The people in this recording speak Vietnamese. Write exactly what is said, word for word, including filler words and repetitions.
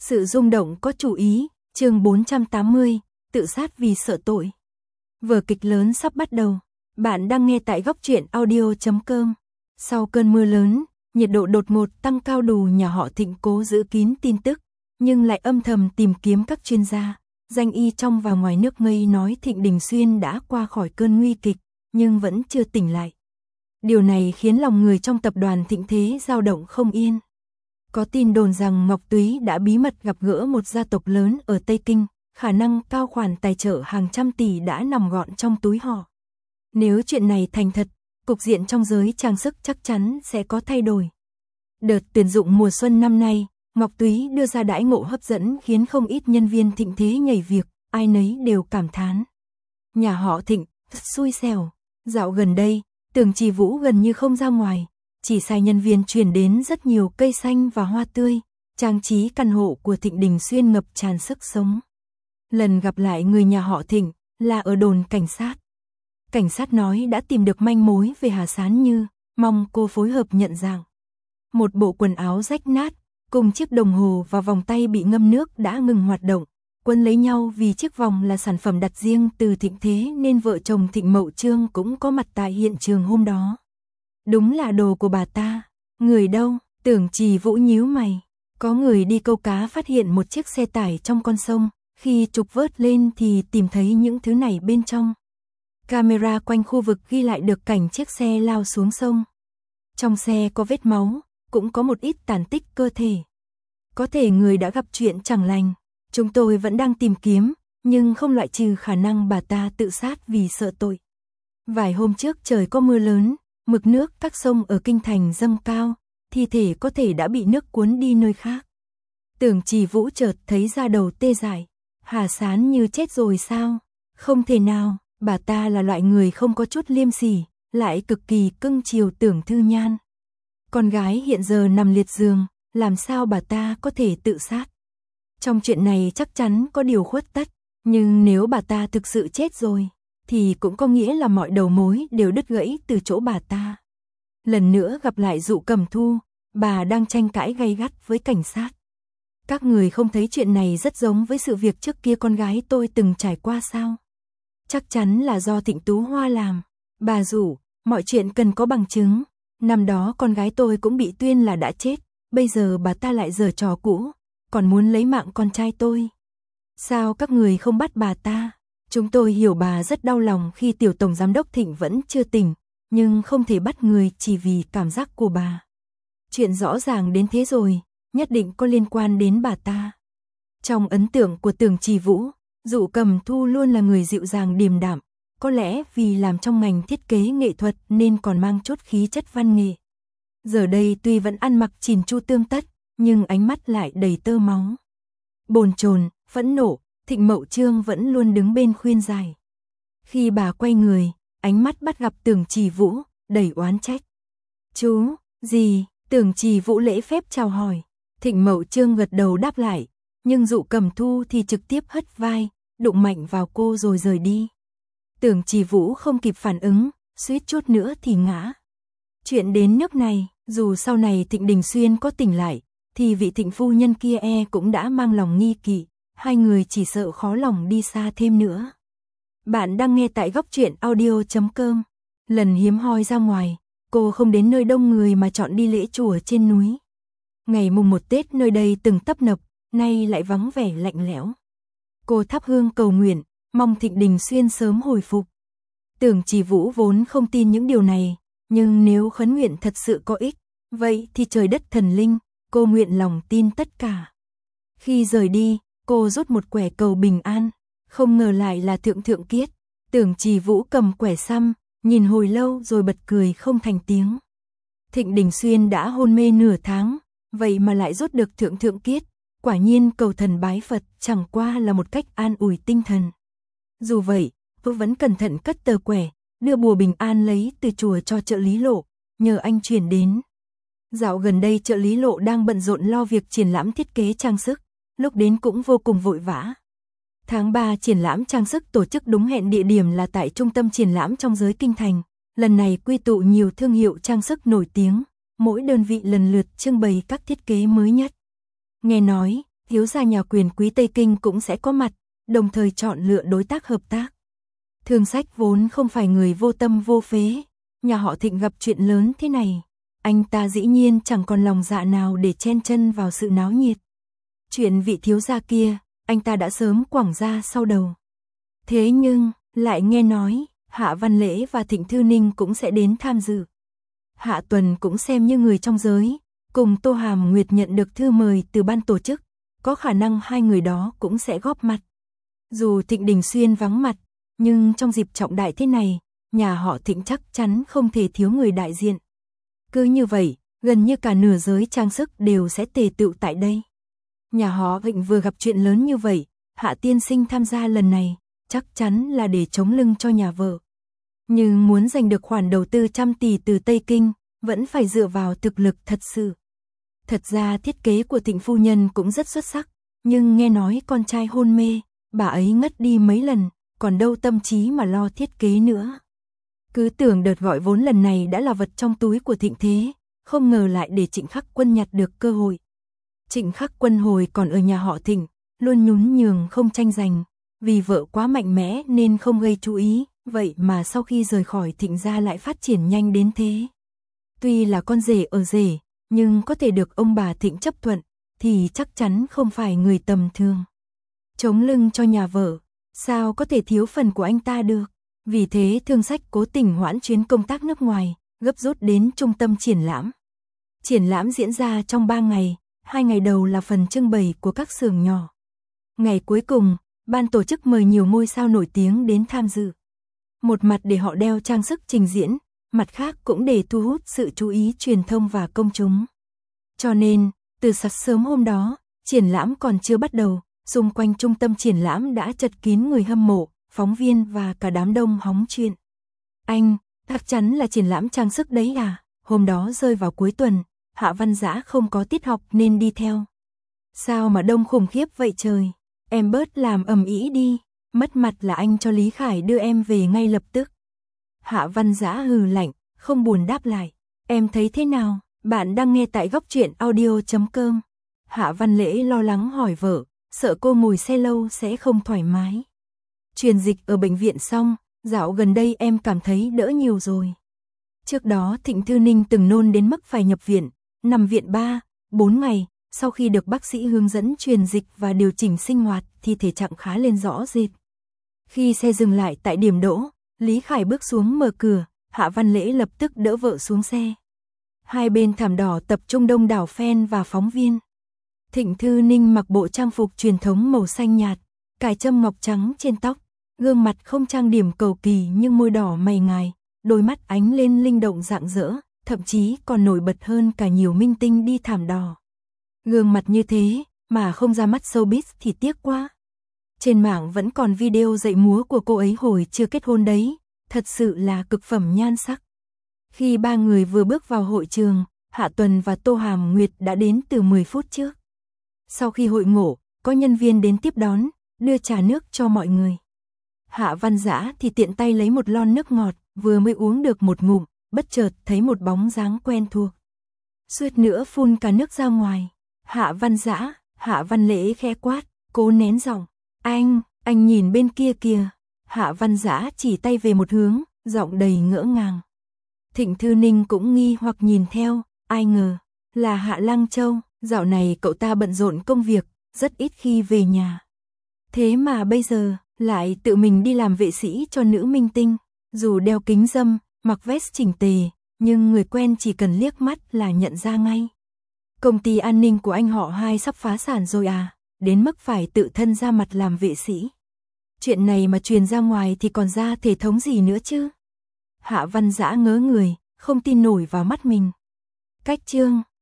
Sự rung động có chủ ý, chương bốn trăm tám mươi, tự sát vì sợ tội. Vở kịch lớn sắp bắt đầu. Bạn đang nghe tại góc truyện audio chấm com. Sau cơn mưa lớn, nhiệt độ đột ngột tăng cao đủ nhà họ Thịnh cố giữ kín tin tức, nhưng lại âm thầm tìm kiếm các chuyên gia, danh y trong và ngoài nước ngây nói Thịnh Đình Xuyên đã qua khỏi cơn nguy kịch, nhưng vẫn chưa tỉnh lại. Điều này khiến lòng người trong tập đoàn Thịnh Thế dao động không yên. Có tin đồn rằng Ngọc Túy đã bí mật gặp gỡ một gia tộc lớn ở Tây Kinh, khả năng cao khoản tài trợ hàng trăm tỷ đã nằm gọn trong túi họ. Nếu chuyện này thành thật, cục diện trong giới trang sức chắc chắn sẽ có thay đổi. Đợt tuyển dụng mùa xuân năm nay, Ngọc Túy đưa ra đãi ngộ hấp dẫn khiến không ít nhân viên Thịnh Thế nhảy việc, ai nấy đều cảm thán. Nhà họ Thịnh, xui xẻo, dạo gần đây, Tưởng Trì Vũ gần như không ra ngoài, chỉ sai nhân viên chuyển đến rất nhiều cây xanh và hoa tươi, trang trí căn hộ của Thịnh Đình Xuyên ngập tràn sức sống. Lần gặp lại người nhà họ Thịnh là ở đồn cảnh sát. Cảnh sát nói đã tìm được manh mối về Hà Sán Như, mong cô phối hợp nhận dạng. Một bộ quần áo rách nát, cùng chiếc đồng hồ và vòng tay bị ngâm nước đã ngừng hoạt động. Quân lấy nhau vì chiếc vòng là sản phẩm đặt riêng từ Thịnh Thế nên vợ chồng Thịnh Mậu Trương cũng có mặt tại hiện trường hôm đó. Đúng là đồ của bà ta. Người đâu? Tưởng Trì Vũ nhíu mày. Có người đi câu cá phát hiện một chiếc xe tải trong con sông, khi trục vớt lên thì tìm thấy những thứ này bên trong. Camera quanh khu vực ghi lại được cảnh chiếc xe lao xuống sông. Trong xe có vết máu, cũng có một ít tàn tích cơ thể. Có thể người đã gặp chuyện chẳng lành. Chúng tôi vẫn đang tìm kiếm, nhưng không loại trừ khả năng bà ta tự sát vì sợ tội. Vài hôm trước trời có mưa lớn, mực nước các sông ở Kinh Thành dâng cao, thi thể có thể đã bị nước cuốn đi nơi khác. Tưởng Trì Vũ chợt thấy da đầu tê dại. Hà Sán Như chết rồi sao? Không thể nào, bà ta là loại người không có chút liêm sỉ, lại cực kỳ cưng chiều Tưởng Thư Nhan. Con gái hiện giờ nằm liệt giường, làm sao bà ta có thể tự sát? Trong chuyện này chắc chắn có điều khuất tất, nhưng nếu bà ta thực sự chết rồi, thì cũng có nghĩa là mọi đầu mối đều đứt gãy từ chỗ bà ta. Lần nữa gặp lại Dụ Cẩm Thu, bà đang tranh cãi gay gắt với cảnh sát. Các người không thấy chuyện này rất giống với sự việc trước kia con gái tôi từng trải qua sao? Chắc chắn là do Thịnh Tú Hoa làm. Bà Dụ, mọi chuyện cần có bằng chứng. Năm đó con gái tôi cũng bị tuyên là đã chết, bây giờ bà ta lại giở trò cũ, còn muốn lấy mạng con trai tôi. Sao các người không bắt bà ta? Chúng tôi hiểu bà rất đau lòng khi tiểu tổng giám đốc Thịnh vẫn chưa tỉnh, nhưng không thể bắt người chỉ vì cảm giác của bà. Chuyện rõ ràng đến thế rồi, nhất định có liên quan đến bà ta. Trong ấn tượng của Tưởng Trì Vũ, Dụ Cẩm Thu luôn là người dịu dàng điềm đạm, có lẽ vì làm trong ngành thiết kế nghệ thuật nên còn mang chút khí chất văn nghệ. Giờ đây tuy vẫn ăn mặc chỉn chu tương tất, nhưng ánh mắt lại đầy tơ máu. Bồn chồn, phẫn nộ, Thịnh Mậu Trương vẫn luôn đứng bên khuyên giải. Khi bà quay người, ánh mắt bắt gặp Tưởng Trì Vũ, đầy oán trách. Chú, gì? Tưởng Trì Vũ lễ phép chào hỏi. Thịnh Mậu Trương gật đầu đáp lại, nhưng Dụ Cẩm Thu thì trực tiếp hất vai, đụng mạnh vào cô rồi rời đi. Tưởng Trì Vũ không kịp phản ứng, suýt chút nữa thì ngã. Chuyện đến nước này, dù sau này Thịnh Đình Xuyên có tỉnh lại, thì vị Thịnh phu nhân kia e cũng đã mang lòng nghi kỵ, hai người chỉ sợ khó lòng đi xa thêm nữa. Bạn đang nghe tại góc truyện audio chấm com. Lần hiếm hoi ra ngoài, cô không đến nơi đông người mà chọn đi lễ chùa trên núi. Ngày mùng một Tết nơi đây từng tấp nập, nay lại vắng vẻ lạnh lẽo. Cô thắp hương cầu nguyện, mong Thịnh Đình Xuyên sớm hồi phục. Tưởng Trì Vũ vốn không tin những điều này, nhưng nếu khấn nguyện thật sự có ích, vậy thì trời đất thần linh, cô nguyện lòng tin tất cả. Khi rời đi, cô rút một quẻ cầu bình an, không ngờ lại là Thượng Thượng Kiết. Tưởng Trì Vũ cầm quẻ xăm, nhìn hồi lâu rồi bật cười không thành tiếng. Thịnh Đình Xuyên đã hôn mê nửa tháng, vậy mà lại rút được Thượng Thượng Kiết, quả nhiên cầu thần bái Phật chẳng qua là một cách an ủi tinh thần. Dù vậy, cô vẫn cẩn thận cất tờ quẻ, đưa bùa bình an lấy từ chùa cho trợ lý Lộ, nhờ anh chuyển đến. Dạo gần đây trợ lý Lộ đang bận rộn lo việc triển lãm thiết kế trang sức, lúc đến cũng vô cùng vội vã. Tháng ba triển lãm trang sức tổ chức đúng hẹn địa điểm là tại trung tâm triển lãm trong giới Kinh Thành. Lần này quy tụ nhiều thương hiệu trang sức nổi tiếng, mỗi đơn vị lần lượt trưng bày các thiết kế mới nhất. Nghe nói, thiếu gia nhà quyền quý Tây Kinh cũng sẽ có mặt, đồng thời chọn lựa đối tác hợp tác. Thương Sách vốn không phải người vô tâm vô phế, nhà họ Thịnh gặp chuyện lớn thế này, anh ta dĩ nhiên chẳng còn lòng dạ nào để chen chân vào sự náo nhiệt. Chuyện vị thiếu gia kia, anh ta đã sớm quẳng ra sau đầu. Thế nhưng, lại nghe nói, Hạ Văn Lễ và Thịnh Thư Ninh cũng sẽ đến tham dự. Hạ Tuần cũng xem như người trong giới, cùng Tô Hàm Nguyệt nhận được thư mời từ ban tổ chức, có khả năng hai người đó cũng sẽ góp mặt. Dù Thịnh Đình Xuyên vắng mặt, nhưng trong dịp trọng đại thế này, nhà họ Thịnh chắc chắn không thể thiếu người đại diện. Cứ như vậy, gần như cả nửa giới trang sức đều sẽ tề tựu tại đây. Nhà họ Thịnh vừa gặp chuyện lớn như vậy, Hạ tiên sinh tham gia lần này, chắc chắn là để chống lưng cho nhà vợ. Nhưng muốn giành được khoản đầu tư trăm tỷ từ Tây Kinh, vẫn phải dựa vào thực lực thật sự. Thật ra thiết kế của Thịnh phu nhân cũng rất xuất sắc, nhưng nghe nói con trai hôn mê, bà ấy ngất đi mấy lần, còn đâu tâm trí mà lo thiết kế nữa. Cứ tưởng đợt gọi vốn lần này đã là vật trong túi của Thịnh thế, không ngờ lại để Trịnh Khắc Quân nhặt được cơ hội. Trịnh Khắc Quân hồi còn ở nhà họ Thịnh, luôn nhún nhường không tranh giành, vì vợ quá mạnh mẽ nên không gây chú ý, vậy mà sau khi rời khỏi Thịnh gia lại phát triển nhanh đến thế. Tuy là con rể ở rể, nhưng có thể được ông bà Thịnh chấp thuận, thì chắc chắn không phải người tầm thường. Chống lưng cho nhà vợ, sao có thể thiếu phần của anh ta được? Vì thế Thương Sách cố tình hoãn chuyến công tác nước ngoài, gấp rút đến trung tâm triển lãm. Triển lãm diễn ra trong ba ngày, hai ngày đầu là phần trưng bày của các xưởng nhỏ. Ngày cuối cùng, ban tổ chức mời nhiều ngôi sao nổi tiếng đến tham dự. Một mặt để họ đeo trang sức trình diễn, mặt khác cũng để thu hút sự chú ý truyền thông và công chúng. Cho nên, từ sáng sớm hôm đó, triển lãm còn chưa bắt đầu, xung quanh trung tâm triển lãm đã chật kín người hâm mộ, phóng viên và cả đám đông hóng chuyện. Anh, chắc chắn là triển lãm trang sức đấy à? Hôm đó rơi vào cuối tuần, Hạ Văn Dã không có tiết học nên đi theo. Sao mà đông khủng khiếp vậy trời? Em bớt làm ầm ĩ đi, mất mặt là anh cho Lý Khải đưa em về ngay lập tức. Hạ Văn Dã hừ lạnh, không buồn đáp lại. Em thấy thế nào? Bạn đang nghe tại góc truyện audio chấm com. Hạ Văn Lễ lo lắng hỏi vợ, sợ cô ngồi xe lâu sẽ không thoải mái. Truyền dịch ở bệnh viện xong, dạo gần đây em cảm thấy đỡ nhiều rồi. Trước đó Thịnh Thư Ninh từng nôn đến mức phải nhập viện, nằm viện ba, bốn ngày, sau khi được bác sĩ hướng dẫn truyền dịch và điều chỉnh sinh hoạt thì thể trạng khá lên rõ rệt. Khi xe dừng lại tại điểm đỗ, Lý Khải bước xuống mở cửa, Hạ Văn Lễ lập tức đỡ vợ xuống xe. Hai bên thảm đỏ tập trung đông đảo fan và phóng viên. Thịnh Thư Ninh mặc bộ trang phục truyền thống màu xanh nhạt, cài châm ngọc trắng trên tóc, gương mặt không trang điểm cầu kỳ nhưng môi đỏ mày ngài, đôi mắt ánh lên linh động rạng rỡ, thậm chí còn nổi bật hơn cả nhiều minh tinh đi thảm đỏ. Gương mặt như thế mà không ra mắt showbiz thì tiếc quá. Trên mạng vẫn còn video dạy múa của cô ấy hồi chưa kết hôn đấy, thật sự là cực phẩm nhan sắc. Khi ba người vừa bước vào hội trường, Hạ Tuần và Tô Hàm Nguyệt đã đến từ mười phút trước. Sau khi hội ngộ, có nhân viên đến tiếp đón, đưa trà nước cho mọi người. Hạ Văn Dã thì tiện tay lấy một lon nước ngọt, vừa mới uống được một ngụm, bất chợt thấy một bóng dáng quen thuộc. Suýt nữa phun cả nước ra ngoài. Hạ Văn Dã, Hạ Văn Lễ khẽ quát, cố nén giọng. Anh, anh nhìn bên kia kìa. Hạ Văn Dã chỉ tay về một hướng, giọng đầy ngỡ ngàng. Thịnh Thư Ninh cũng nghi hoặc nhìn theo, ai ngờ, là Hạ Lăng Châu, dạo này cậu ta bận rộn công việc, rất ít khi về nhà. Thế mà bây giờ, lại tự mình đi làm vệ sĩ cho nữ minh tinh, dù đeo kính râm, mặc vest chỉnh tề, nhưng người quen chỉ cần liếc mắt là nhận ra ngay. Công ty an ninh của anh họ hai sắp phá sản rồi à, đến mức phải tự thân ra mặt làm vệ sĩ. Chuyện này mà truyền ra ngoài thì còn ra thể thống gì nữa chứ? Hạ Văn Dã ngớ người, không tin nổi vào mắt mình. Cách chương